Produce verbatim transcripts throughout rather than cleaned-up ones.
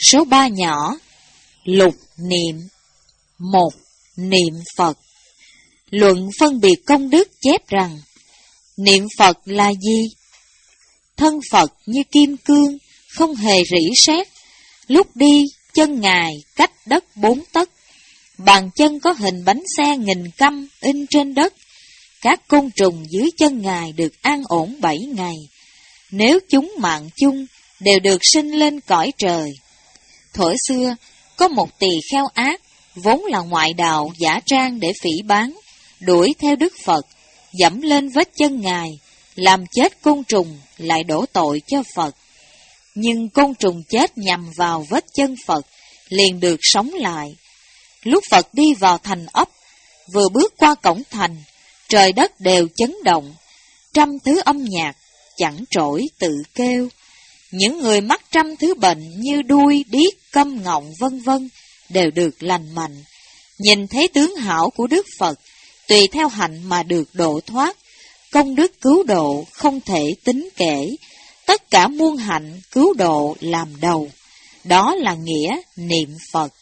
Số ba nhỏ. Lục niệm. Một. Niệm Phật. Luận phân biệt công đức chép rằng, niệm Phật là gì? Thân Phật như kim cương, không hề rỉ sét. Lúc đi, chân Ngài cách đất bốn tấc. Bàn chân có hình bánh xe nghìn căm in trên đất. Các côn trùng dưới chân Ngài được an ổn bảy ngày. Nếu chúng mạng chung, đều được sinh lên cõi trời. Thuở xưa, có một tỳ kheo ác, vốn là ngoại đạo giả trang để phỉ báng, đuổi theo Đức Phật, dẫm lên vết chân Ngài, làm chết côn trùng, lại đổ tội cho Phật. Nhưng côn trùng chết nhằm vào vết chân Phật, liền được sống lại. Lúc Phật đi vào thành ấp, vừa bước qua cổng thành, trời đất đều chấn động, trăm thứ âm nhạc, chẳng trỗi tự kêu. Những người mắc trăm thứ bệnh như đuôi, điếc, câm ngọng vân vân đều được lành mạnh. Nhìn thấy tướng hảo của Đức Phật, tùy theo hạnh mà được độ thoát. Công đức cứu độ không thể tính kể, tất cả muôn hạnh cứu độ làm đầu. Đó là nghĩa niệm Phật.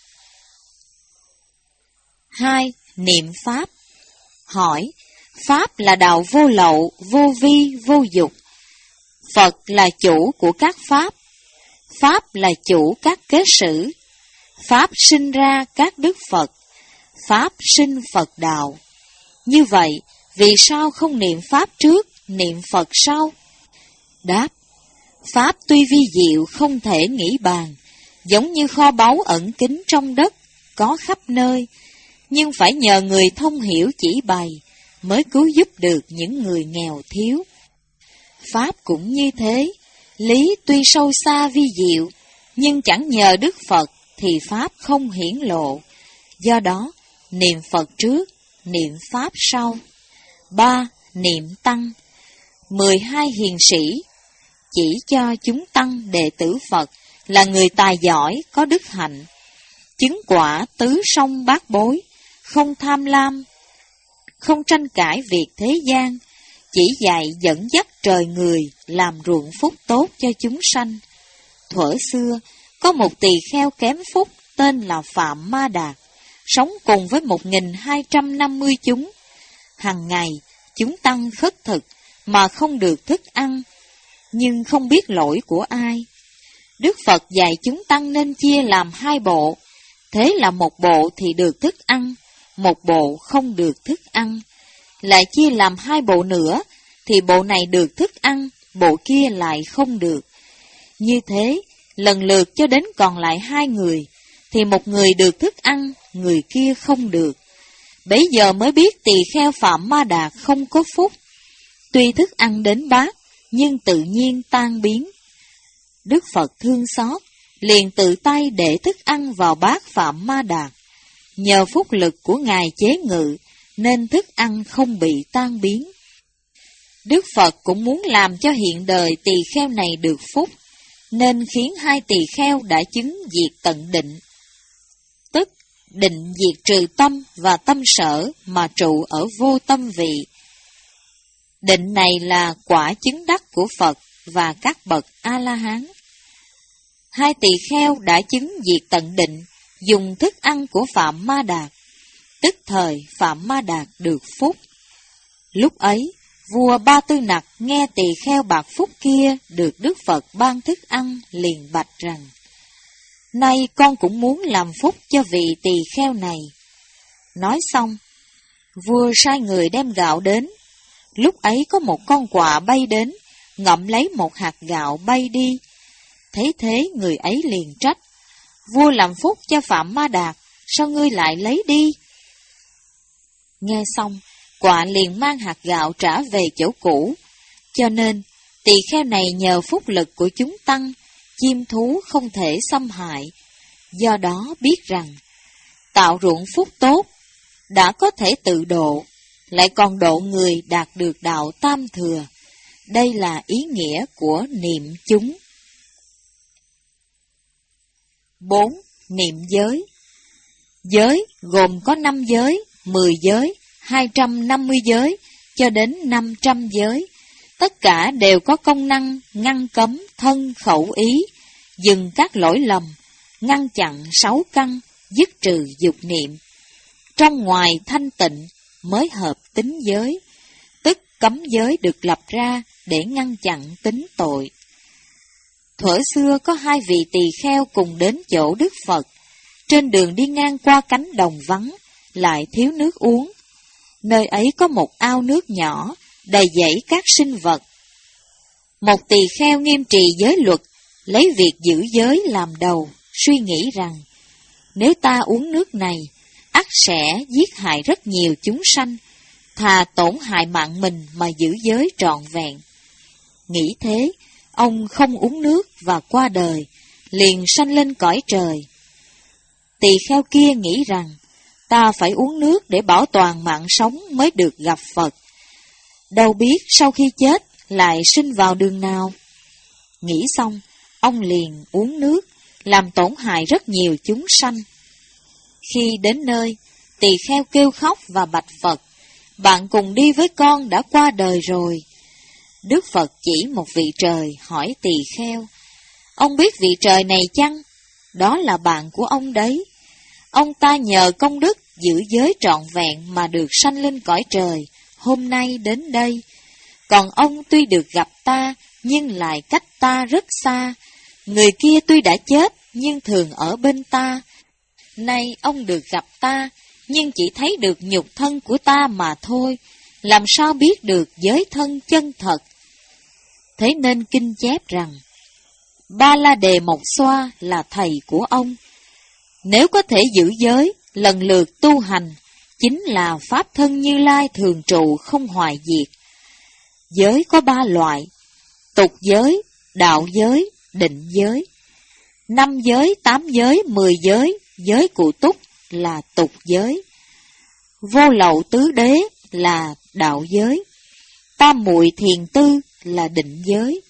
Hai. Niệm Pháp. Hỏi, Pháp là đạo vô lậu, vô vi, vô dục. Phật là chủ của các Pháp. Pháp là chủ các kế sử. Pháp sinh ra các Đức Phật. Pháp sinh Phật đạo. Như vậy, vì sao không niệm Pháp trước, niệm Phật sau? Đáp, Pháp tuy vi diệu không thể nghĩ bàn, giống như kho báu ẩn kín trong đất, có khắp nơi, nhưng phải nhờ người thông hiểu chỉ bày, mới cứu giúp được những người nghèo thiếu. Pháp cũng như thế, lý tuy sâu xa vi diệu, nhưng chẳng nhờ Đức Phật thì Pháp không hiển lộ. Do đó, niệm Phật trước, niệm Pháp sau. Ba. Niệm Tăng. Mười hai hiền sĩ chỉ cho chúng tăng đệ tử Phật là người tài giỏi, có đức hạnh, chứng quả tứ song bát bối, không tham lam, không tranh cãi việc thế gian, chỉ dạy dẫn dắt trời người, làm ruộng phúc tốt cho chúng sanh. Thuở xưa, có một tỳ kheo kém phúc tên là Phạm Ma Đạt, sống cùng với một nghìn hai trăm năm mươi chúng. Hằng ngày, chúng tăng khất thực mà không được thức ăn, nhưng không biết lỗi của ai. Đức Phật dạy chúng tăng nên chia làm hai bộ, thế là một bộ thì được thức ăn, một bộ không được thức ăn. Lại chia làm hai bộ nữa, thì bộ này được thức ăn, bộ kia lại không được. Như thế, lần lượt cho đến còn lại hai người, thì một người được thức ăn, người kia không được. Bấy giờ mới biết tỳ kheo Phạm Ma Đạt không có phúc. Tuy thức ăn đến bát, nhưng tự nhiên tan biến. Đức Phật thương xót, liền tự tay để thức ăn vào bát Phạm Ma Đạt. Nhờ phúc lực của Ngài chế ngự, nên thức ăn không bị tan biến. Đức Phật cũng muốn làm cho hiện đời tỳ kheo này được phúc, nên khiến hai tỳ kheo đã chứng diệt tận định, tức định diệt trừ tâm và tâm sở mà trụ ở vô tâm vị. Định này là quả chứng đắc của Phật và các bậc A-la-hán. Hai tỳ kheo đã chứng diệt tận định, dùng thức ăn của Phạm Ma Đạt, tức thời Phạm Ma Đạt được phúc. Lúc ấy, vua Ba Tư Nặc nghe tỳ kheo bạc phúc kia được Đức Phật ban thức ăn, liền bạch rằng, nay con cũng muốn làm phúc cho vị tỳ kheo này. Nói xong, vua sai người đem gạo đến. Lúc ấy có một con quạ bay đến, ngậm lấy một hạt gạo bay đi. Thấy thế người ấy liền trách, vua làm phúc cho Phạm Ma Đạt, sao ngươi lại lấy đi? Nghe xong, quạ liền mang hạt gạo trả về chỗ cũ. Cho nên, tỳ kheo này nhờ phúc lực của chúng tăng, chim thú không thể xâm hại. Do đó biết rằng, tạo ruộng phúc tốt, đã có thể tự độ, lại còn độ người đạt được đạo tam thừa. Đây là ý nghĩa của niệm chúng. Bốn. Niệm giới. Giới gồm có năm giới, mười giới, hai trăm năm mươi giới, cho đến năm trăm giới. Tất cả đều có công năng ngăn cấm thân khẩu ý, dừng các lỗi lầm, ngăn chặn sáu căn, dứt trừ dục niệm. Trong ngoài thanh tịnh mới hợp tính giới, tức cấm giới được lập ra để ngăn chặn tính tội. Thuở xưa có hai vị tỳ kheo cùng đến chỗ Đức Phật, trên đường đi ngang qua cánh đồng vắng, lại thiếu nước uống. Nơi ấy có một ao nước nhỏ, đầy dẫy các sinh vật. Một tỳ kheo nghiêm trì giới luật, lấy việc giữ giới làm đầu, suy nghĩ rằng, nếu ta uống nước này, ắt sẽ giết hại rất nhiều chúng sanh, thà tổn hại mạng mình mà giữ giới trọn vẹn. Nghĩ thế, ông không uống nước và qua đời, liền sanh lên cõi trời. Tỳ kheo kia nghĩ rằng, ta phải uống nước để bảo toàn mạng sống mới được gặp Phật. Đâu biết sau khi chết lại sinh vào đường nào. Nghĩ xong, ông liền uống nước, làm tổn hại rất nhiều chúng sanh. Khi đến nơi, tỳ kheo kêu khóc và bạch Phật, bạn cùng đi với con đã qua đời rồi. Đức Phật chỉ một vị trời hỏi tỳ kheo, ông biết vị trời này chăng? Đó là bạn của ông đấy. Ông ta nhờ công đức giữ giới trọn vẹn mà được sanh lên cõi trời, hôm nay đến đây. Còn ông tuy được gặp ta, nhưng lại cách ta rất xa. Người kia tuy đã chết, nhưng thường ở bên ta. Nay ông được gặp ta, nhưng chỉ thấy được nhục thân của ta mà thôi, làm sao biết được giới thân chân thật. Thế nên kinh chép rằng, Ba La Đề Mộc Xoa là thầy của ông. Nếu có thể giữ giới, lần lượt tu hành, chính là Pháp thân Như Lai thường trụ không hoại diệt. Giới có ba loại: tục giới, đạo giới, định giới. Năm giới, tám giới, mười giới, giới cụ túc là tục giới. Vô lậu tứ đế là đạo giới. Tam muội thiền tư là định giới.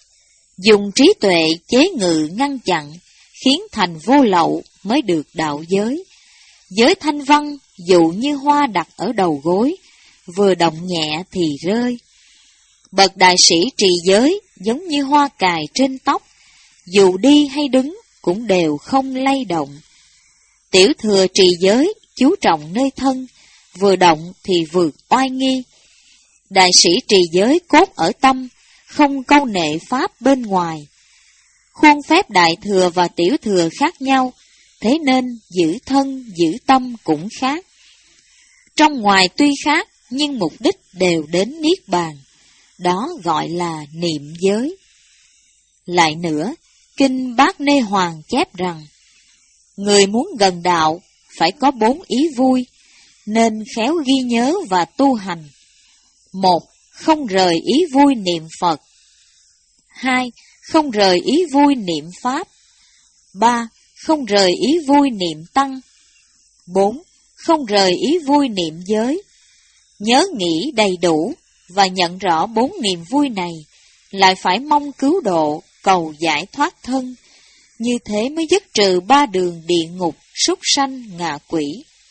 Dùng trí tuệ chế ngự ngăn chặn, khiến thành vô lậu mới được đạo giới. Giới thanh văn dụ như hoa đặt ở đầu gối, vừa động nhẹ thì rơi. Bậc đại sĩ trì giới giống như hoa cài trên tóc, dù đi hay đứng cũng đều không lay động. Tiểu thừa trì giới chú trọng nơi thân, vừa động thì vượt oai nghi. Đại sĩ trì giới cốt ở tâm, không câu nệ pháp bên ngoài. Khuôn phép đại thừa và tiểu thừa khác nhau, thế nên giữ thân, giữ tâm cũng khác. Trong ngoài tuy khác, nhưng mục đích đều đến Niết Bàn. Đó gọi là niệm giới. Lại nữa, Kinh Bát Nê Hoàng chép rằng, người muốn gần đạo phải có bốn ý vui, nên khéo ghi nhớ và tu hành. Một, không rời ý vui niệm Phật. Hai, không rời ý vui niệm Pháp. Ba, không rời ý vui niệm Tăng. Bốn, không rời ý vui niệm giới. Nhớ nghĩ đầy đủ và nhận rõ bốn niềm vui này, lại phải mong cứu độ, cầu giải thoát thân. Như thế mới dứt trừ ba đường địa ngục, súc sanh, ngạ quỷ.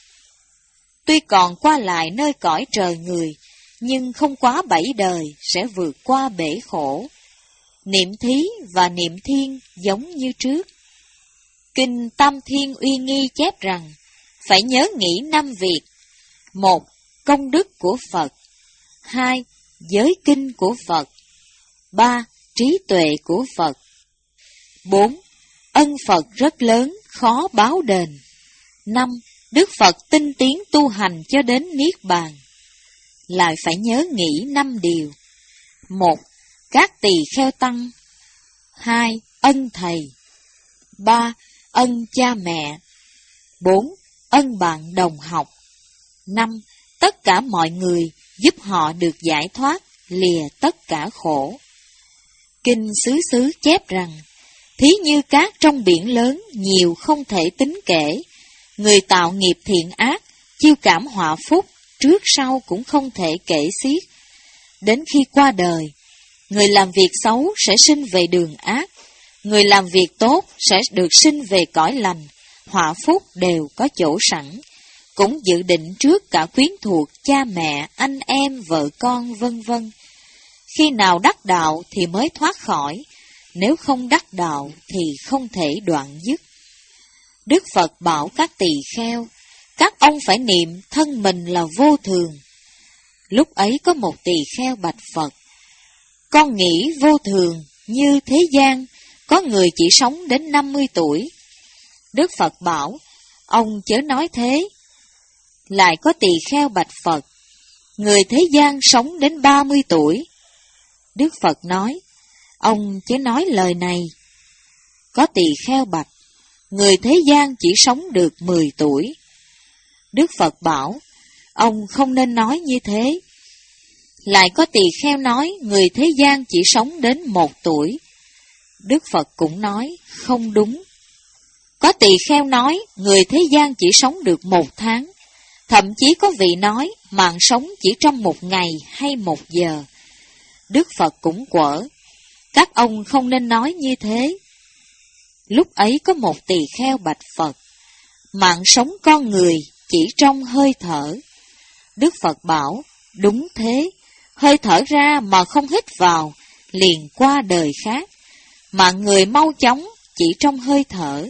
Tuy còn qua lại nơi cõi trời người, nhưng không quá bảy đời sẽ vượt qua bể khổ. Niệm thí và niệm thiên giống như trước. Kinh Tam Thiên Uy Nghi chép rằng, phải nhớ nghĩ năm việc. Một, công đức của Phật. Hai, giới kinh của Phật. Ba, trí tuệ của Phật. Bốn, ân Phật rất lớn, khó báo đền. Năm, Đức Phật tinh tiến tu hành cho đến Niết Bàn. Lại phải nhớ nghĩ năm điều. Một, các tỳ kheo tăng. Hai, ân thầy. Ba, ân cha mẹ. Bốn, ân bạn đồng học. Năm, tất cả mọi người giúp họ được giải thoát, lìa tất cả khổ. Kinh Xứ Xứ chép rằng, thí như cát trong biển lớn nhiều không thể tính kể, người tạo nghiệp thiện ác, chiêu cảm họa phúc, trước sau cũng không thể kể xiết. Đến khi qua đời, người làm việc xấu sẽ sinh về đường ác, người làm việc tốt sẽ được sinh về cõi lành, họa phúc đều có chỗ sẵn, cũng dự định trước cả quyến thuộc, cha mẹ, anh em, vợ con, vân vân. Khi nào đắc đạo thì mới thoát khỏi, nếu không đắc đạo thì không thể đoạn dứt. Đức Phật bảo các tỳ kheo, các ông phải niệm thân mình là vô thường. Lúc ấy có một tỳ kheo bạch Phật, con nghĩ vô thường như thế gian, có người chỉ sống đến năm mươi tuổi. Đức Phật bảo, ông chớ nói thế. Lại có tỳ kheo bạch Phật, người thế gian sống đến ba mươi tuổi. Đức Phật nói, ông chớ nói lời này. Có tỳ kheo bạch, người thế gian chỉ sống được mười tuổi. Đức Phật bảo, ông không nên nói như thế. Lại có tỳ kheo nói, người thế gian chỉ sống đến một tuổi. Đức Phật cũng nói, không đúng. Có tỳ kheo nói, người thế gian chỉ sống được một tháng. Thậm chí có vị nói, mạng sống chỉ trong một ngày hay một giờ. Đức Phật cũng quở, các ông không nên nói như thế. Lúc ấy có một tỳ kheo bạch Phật, mạng sống con người chỉ trong hơi thở. Đức Phật bảo, đúng thế, hơi thở ra mà không hít vào, liền qua đời khác. Mạng người mau chóng chỉ trong hơi thở.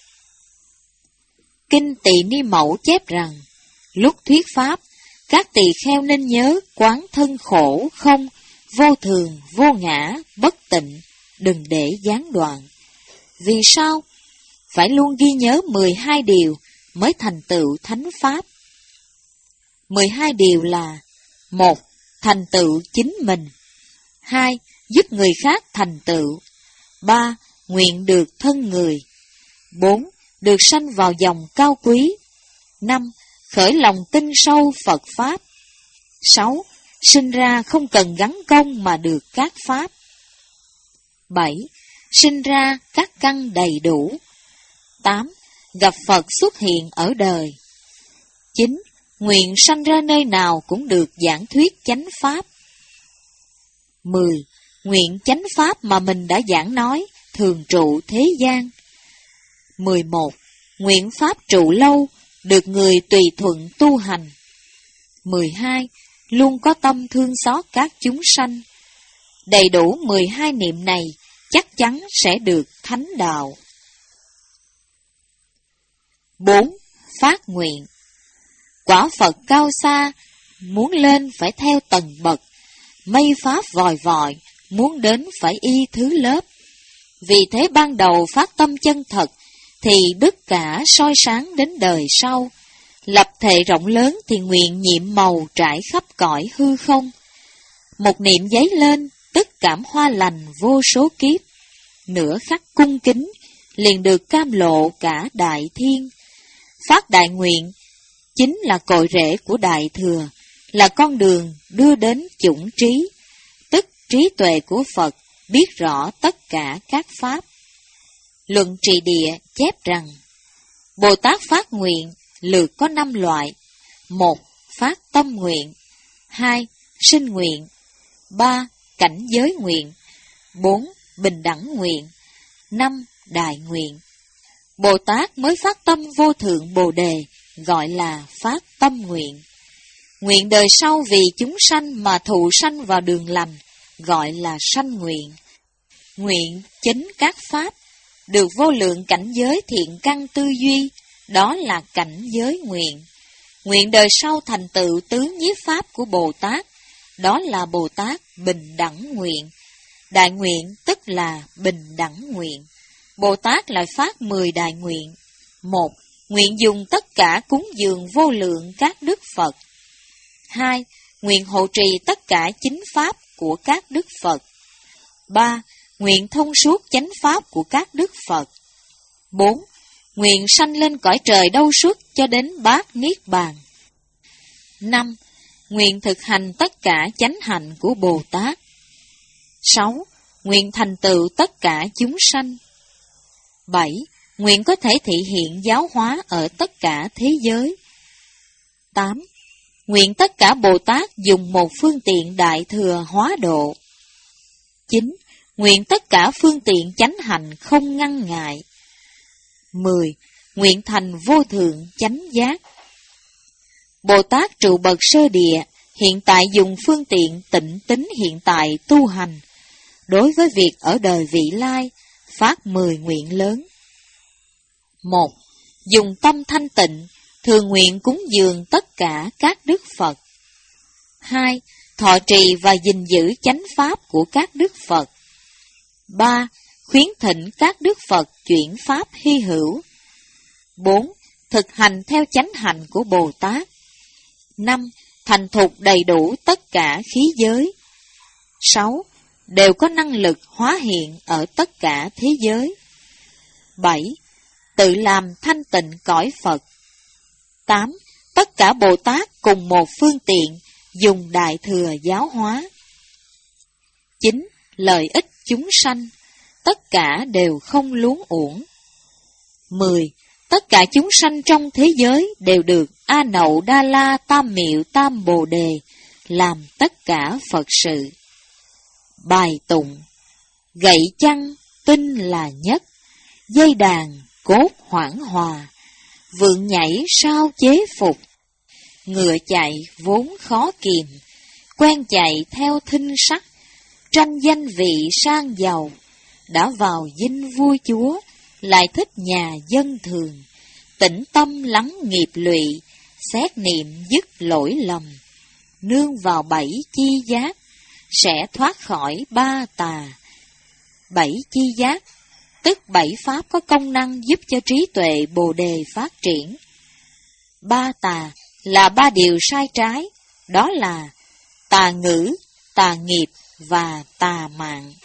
Kinh Tỳ Ni Mẫu chép rằng, lúc thuyết pháp, các tỳ kheo nên nhớ quán thân khổ không, vô thường, vô ngã, bất tịnh, đừng để gián đoạn. Vì sao? Phải luôn ghi nhớ mười hai điều mới thành tựu thánh pháp. mười hai điều là: một. Thành tựu chính mình. Hai. Giúp người khác thành tựu. Ba. Nguyện được thân người. Bốn. Được sanh vào dòng cao quý. Năm. Khởi lòng tin sâu Phật Pháp. Sáu. Sinh ra không cần gắn công mà được các Pháp. Bảy. Sinh ra các căn đầy đủ. Tám. Gặp Phật xuất hiện ở đời. Chín. Nguyện sanh ra nơi nào cũng được giảng thuyết chánh Pháp. Mười. Nguyện chánh Pháp mà mình đã giảng nói, thường trụ thế gian. Mười một. Nguyện Pháp trụ lâu, được người tùy thuận tu hành. Mười hai. Luôn có tâm thương xót các chúng sanh. Đầy đủ mười hai niệm này, chắc chắn sẽ được thánh đạo. Bốn. Phát nguyện. Quả Phật cao xa, muốn lên phải theo tầng bậc. Mây Pháp vòi vòi, muốn đến phải y thứ lớp. Vì thế ban đầu phát tâm chân thật, thì tất cả soi sáng đến đời sau. Lập thệ rộng lớn thì nguyện nhiệm màu trải khắp cõi hư không. Một niệm giấy lên, tức cảm hoa lành vô số kiếp. Nửa khắc cung kính, liền được cam lộ cả đại thiên. Phát đại nguyện chính là cội rễ của Đại Thừa, là con đường đưa đến chủng trí, tức trí tuệ của Phật, biết rõ tất cả các Pháp. Luận Trì Địa chép rằng, Bồ Tát phát nguyện lượt có năm loại. Một. Phát tâm nguyện. Hai. Sinh nguyện. Ba. Cảnh giới nguyện. Bốn. Bình đẳng nguyện. Năm. Đại nguyện. Bồ Tát mới phát tâm vô thượng Bồ Đề, gọi là phát tâm nguyện. Nguyện đời sau vì chúng sanh mà thụ sanh vào đường lành, gọi là sanh nguyện. Nguyện chính các Pháp, được vô lượng cảnh giới thiện căn tư duy, đó là cảnh giới nguyện. Nguyện đời sau thành tựu tứ nhiếp Pháp của Bồ Tát, đó là Bồ Tát bình đẳng nguyện. Đại nguyện tức là bình đẳng nguyện. Bồ Tát lại phát mười đại nguyện. Một. Nguyện dùng tất cả cúng dường vô lượng các đức Phật. Hai. Nguyện hộ trì tất cả chính Pháp của các đức Phật. Ba. Nguyện thông suốt chánh Pháp của các đức Phật. Bốn. Nguyện sanh lên cõi trời đâu suốt cho đến bát niết bàn. Năm. Nguyện thực hành tất cả chánh hạnh của Bồ Tát. Sáu. Nguyện thành tựu tất cả chúng sanh. Bảy. Nguyện có thể thị hiện giáo hóa ở tất cả thế giới. Tám. Nguyện tất cả Bồ Tát dùng một phương tiện đại thừa hóa độ. Chín. Nguyện tất cả phương tiện chánh hành không ngăn ngại. Mười. Nguyện thành vô thượng chánh giác. Bồ Tát trụ bậc sơ địa, hiện tại dùng phương tiện tịnh tính hiện tại tu hành. Đối với việc ở đời vị lai, phát mười nguyện lớn. Một. dùng tâm thanh tịnh, thường nguyện cúng dường tất cả các đức Phật. Hai, thọ trì và gìn giữ chánh pháp của các đức Phật. Ba, khuyến thỉnh các đức Phật chuyển pháp hy hữu. Bốn, thực hành theo chánh hạnh của Bồ Tát. Năm, thành thục đầy đủ tất cả khí giới. Sáu, đều có năng lực hóa hiện ở tất cả thế giới. Bảy, tự làm thanh tịnh cõi Phật. Tám, tất cả Bồ Tát cùng một phương tiện, dùng đại thừa giáo hóa. Chín, lợi ích chúng sanh, tất cả đều không luống uổng. Mười, tất cả chúng sanh trong thế giới đều được A Nậu Đa La Tam Miệu Tam Bồ Đề làm tất cả Phật sự. Bài tụng: gậy chăng tinh là nhất, dây đàn cốt hoảng hòa, vượng nhảy sao chế phục, ngựa chạy vốn khó kìm, quen chạy theo thinh sắc, tranh danh vị sang giàu, đã vào dinh vua chúa, lại thích nhà dân thường, tĩnh tâm lắng nghiệp lụy, xét niệm dứt lỗi lầm, nương vào bảy chi giác, sẽ thoát khỏi ba tà. Bảy chi giác, tức bảy pháp có công năng giúp cho trí tuệ Bồ Đề phát triển. Ba tà là ba điều sai trái, đó là tà ngữ, tà nghiệp và tà mạng.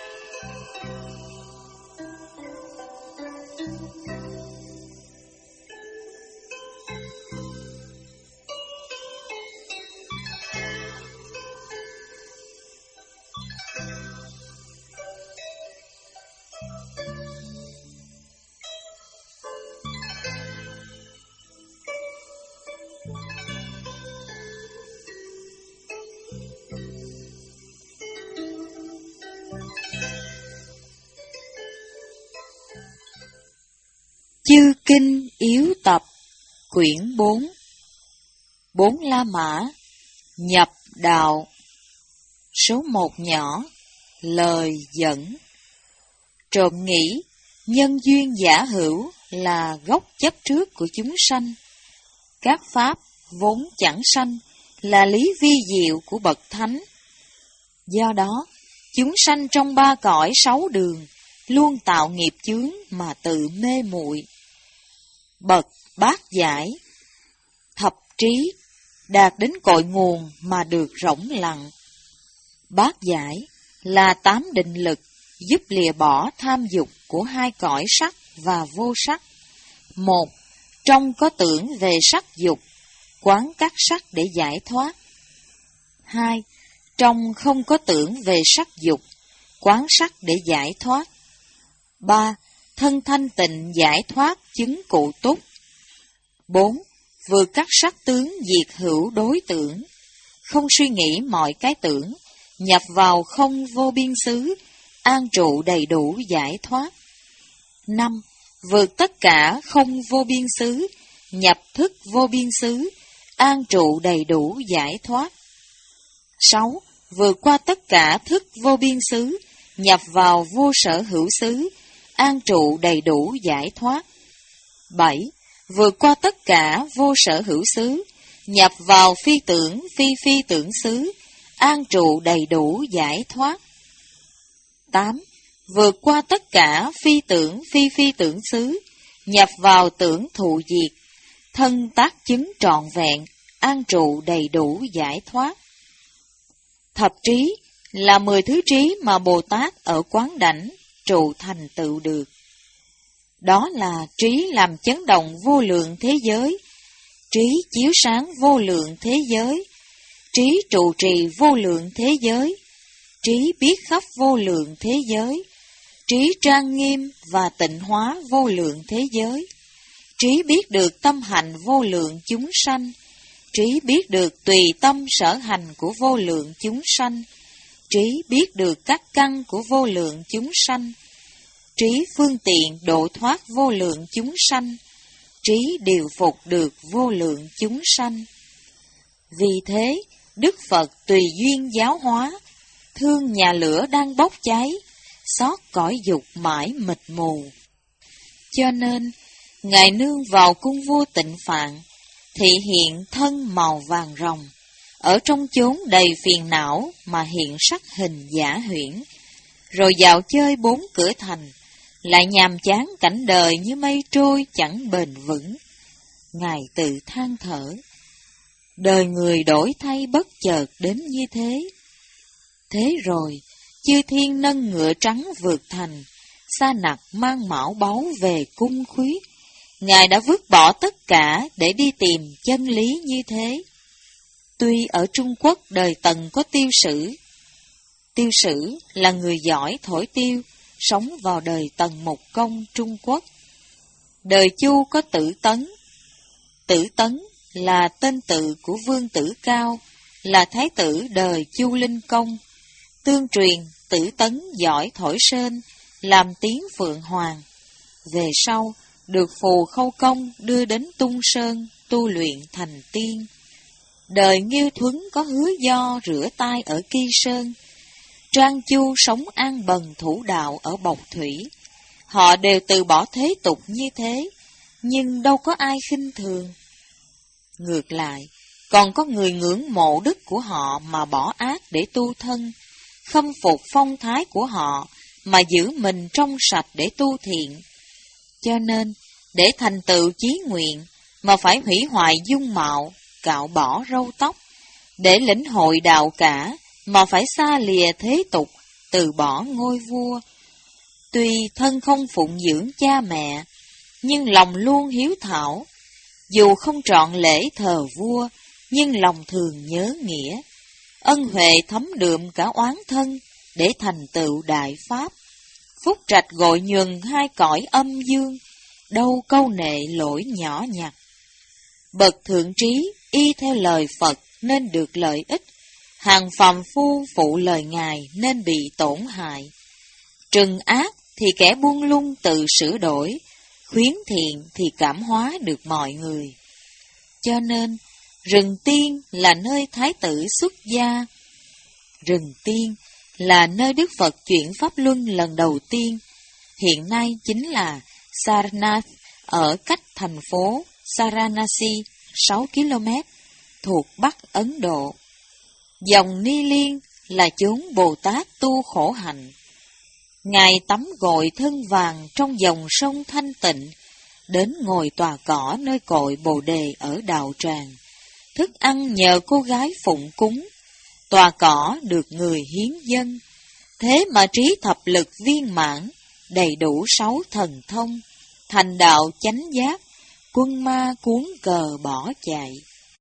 Chư Kinh Yếu Tập, quyển bốn. Bốn La Mã, nhập đạo. Số một nhỏ, lời dẫn. Trộm nghĩ, nhân duyên giả hữu là gốc chấp trước của chúng sanh. Các pháp vốn chẳng sanh là lý vi diệu của bậc thánh. Do đó, chúng sanh trong ba cõi sáu đường luôn tạo nghiệp chướng mà tự mê muội. Bậc bát giải, thập trí, đạt đến cội nguồn mà được rỗng lặng. Bát giải là tám định lực giúp lìa bỏ tham dục của hai cõi sắc và vô sắc. Một, trong có tưởng về sắc dục, quán các sắc để giải thoát. Hai, trong không có tưởng về sắc dục, quán sắc để giải thoát. Ba, thân thanh tịnh giải thoát chứng cụ túc. Bốn, vượt các sắc tướng diệt hữu đối tưởng, không suy nghĩ mọi cái tưởng, nhập vào không vô biên xứ, an trụ đầy đủ giải thoát. Năm, vượt tất cả không vô biên xứ, nhập thức vô biên xứ, an trụ đầy đủ giải thoát. Sáu, vượt qua tất cả thức vô biên xứ, nhập vào vô sở hữu xứ, an trụ đầy đủ giải thoát. Bảy, vượt qua tất cả vô sở hữu xứ, nhập vào phi tưởng phi phi tưởng xứ, an trụ đầy đủ giải thoát. Tám, vượt qua tất cả phi tưởng phi phi tưởng xứ, nhập vào tưởng thụ diệt, thân tác chứng trọn vẹn, an trụ đầy đủ giải thoát. Thập trí là mười thứ trí mà Bồ Tát ở quán đảnh trụ thành tựu được. Đó là trí làm chấn động vô lượng thế giới, trí chiếu sáng vô lượng thế giới, trí trụ trì vô lượng thế giới, trí biết khắp vô lượng thế giới, trí trang nghiêm và tịnh hóa vô lượng thế giới, trí biết được tâm hành vô lượng chúng sanh, trí biết được tùy tâm sở hành của vô lượng chúng sanh, trí biết được các căn của vô lượng chúng sanh, trí phương tiện độ thoát vô lượng chúng sanh, trí điều phục được vô lượng chúng sanh. Vì thế, Đức Phật tùy duyên giáo hóa, thương nhà lửa đang bốc cháy, xót cõi dục mãi mịt mù. Cho nên, Ngài nương vào cung vua Tịnh Phạn, thị hiện thân màu vàng rồng, ở trong chốn đầy phiền não mà hiện sắc hình giả huyễn, rồi dạo chơi bốn cửa thành, lại nhàm chán cảnh đời như mây trôi chẳng bền vững. Ngài tự than thở, đời người đổi thay bất chợt đến như thế. Thế rồi, chư thiên nâng ngựa trắng vượt thành, sa nặc mang mão báu về cung khuyết. Ngài đã vứt bỏ tất cả để đi tìm chân lý như thế. Tuy ở Trung Quốc đời Tần có Tiêu Sử. Tiêu Sử là người giỏi thổi tiêu, sống vào đời Tần Mục Công Trung Quốc. Đời Chu có Tử Tấn. Tử Tấn là tên tự của Vương Tử Cao, là thái tử đời Chu Linh Công. Tương truyền Tử Tấn giỏi thổi sên, làm tiếng Phượng Hoàng. Về sau, được Phù Khâu Công đưa đến Tung Sơn tu luyện thành tiên. Đời Nghiêu Thuấn có Hứa Do rửa tay ở Kỳ Sơn. Trang Chu sống an bần thủ đạo ở Bộc Thủy. Họ đều từ bỏ thế tục như thế, nhưng đâu có ai khinh thường. Ngược lại, còn có người ngưỡng mộ đức của họ mà bỏ ác để tu thân, khâm phục phong thái của họ mà giữ mình trong sạch để tu thiện. Cho nên, để thành tựu chí nguyện mà phải hủy hoại dung mạo, cạo bỏ râu tóc, để lĩnh hội đạo cả mà phải xa lìa thế tục, từ bỏ ngôi vua. Tuy thân không phụng dưỡng cha mẹ, nhưng lòng luôn hiếu thảo. Dù không trọn lễ thờ vua, nhưng lòng thường nhớ nghĩa. Ân huệ thấm đượm cả oán thân, để thành tựu đại pháp. Phúc trạch gội nhường hai cõi âm dương, đâu câu nệ lỗi nhỏ nhặt. Bậc thượng trí y theo lời Phật nên được lợi ích, hàng phàm phu phụ lời Ngài nên bị tổn hại. Trừng ác thì kẻ buông lung tự sửa đổi, khuyến thiện thì cảm hóa được mọi người. Cho nên, rừng tiên là nơi Thái tử xuất gia. Rừng tiên là nơi Đức Phật chuyển Pháp Luân lần đầu tiên, hiện nay chính là Sarnath ở cách thành phố Saranasi sáu ki lô mét thuộc Bắc Ấn Độ. Dòng Ni Liên là chốn Bồ Tát tu khổ hạnh. Ngài tắm gội thân vàng trong dòng sông thanh tịnh, đến ngồi tòa cỏ nơi cội Bồ Đề ở đạo tràng. Thức ăn nhờ cô gái phụng cúng, tòa cỏ được người hiến dâng. Thế mà trí thập lực viên mãn, đầy đủ sáu thần thông, thành đạo chánh giác, quân ma cuốn cờ bỏ chạy.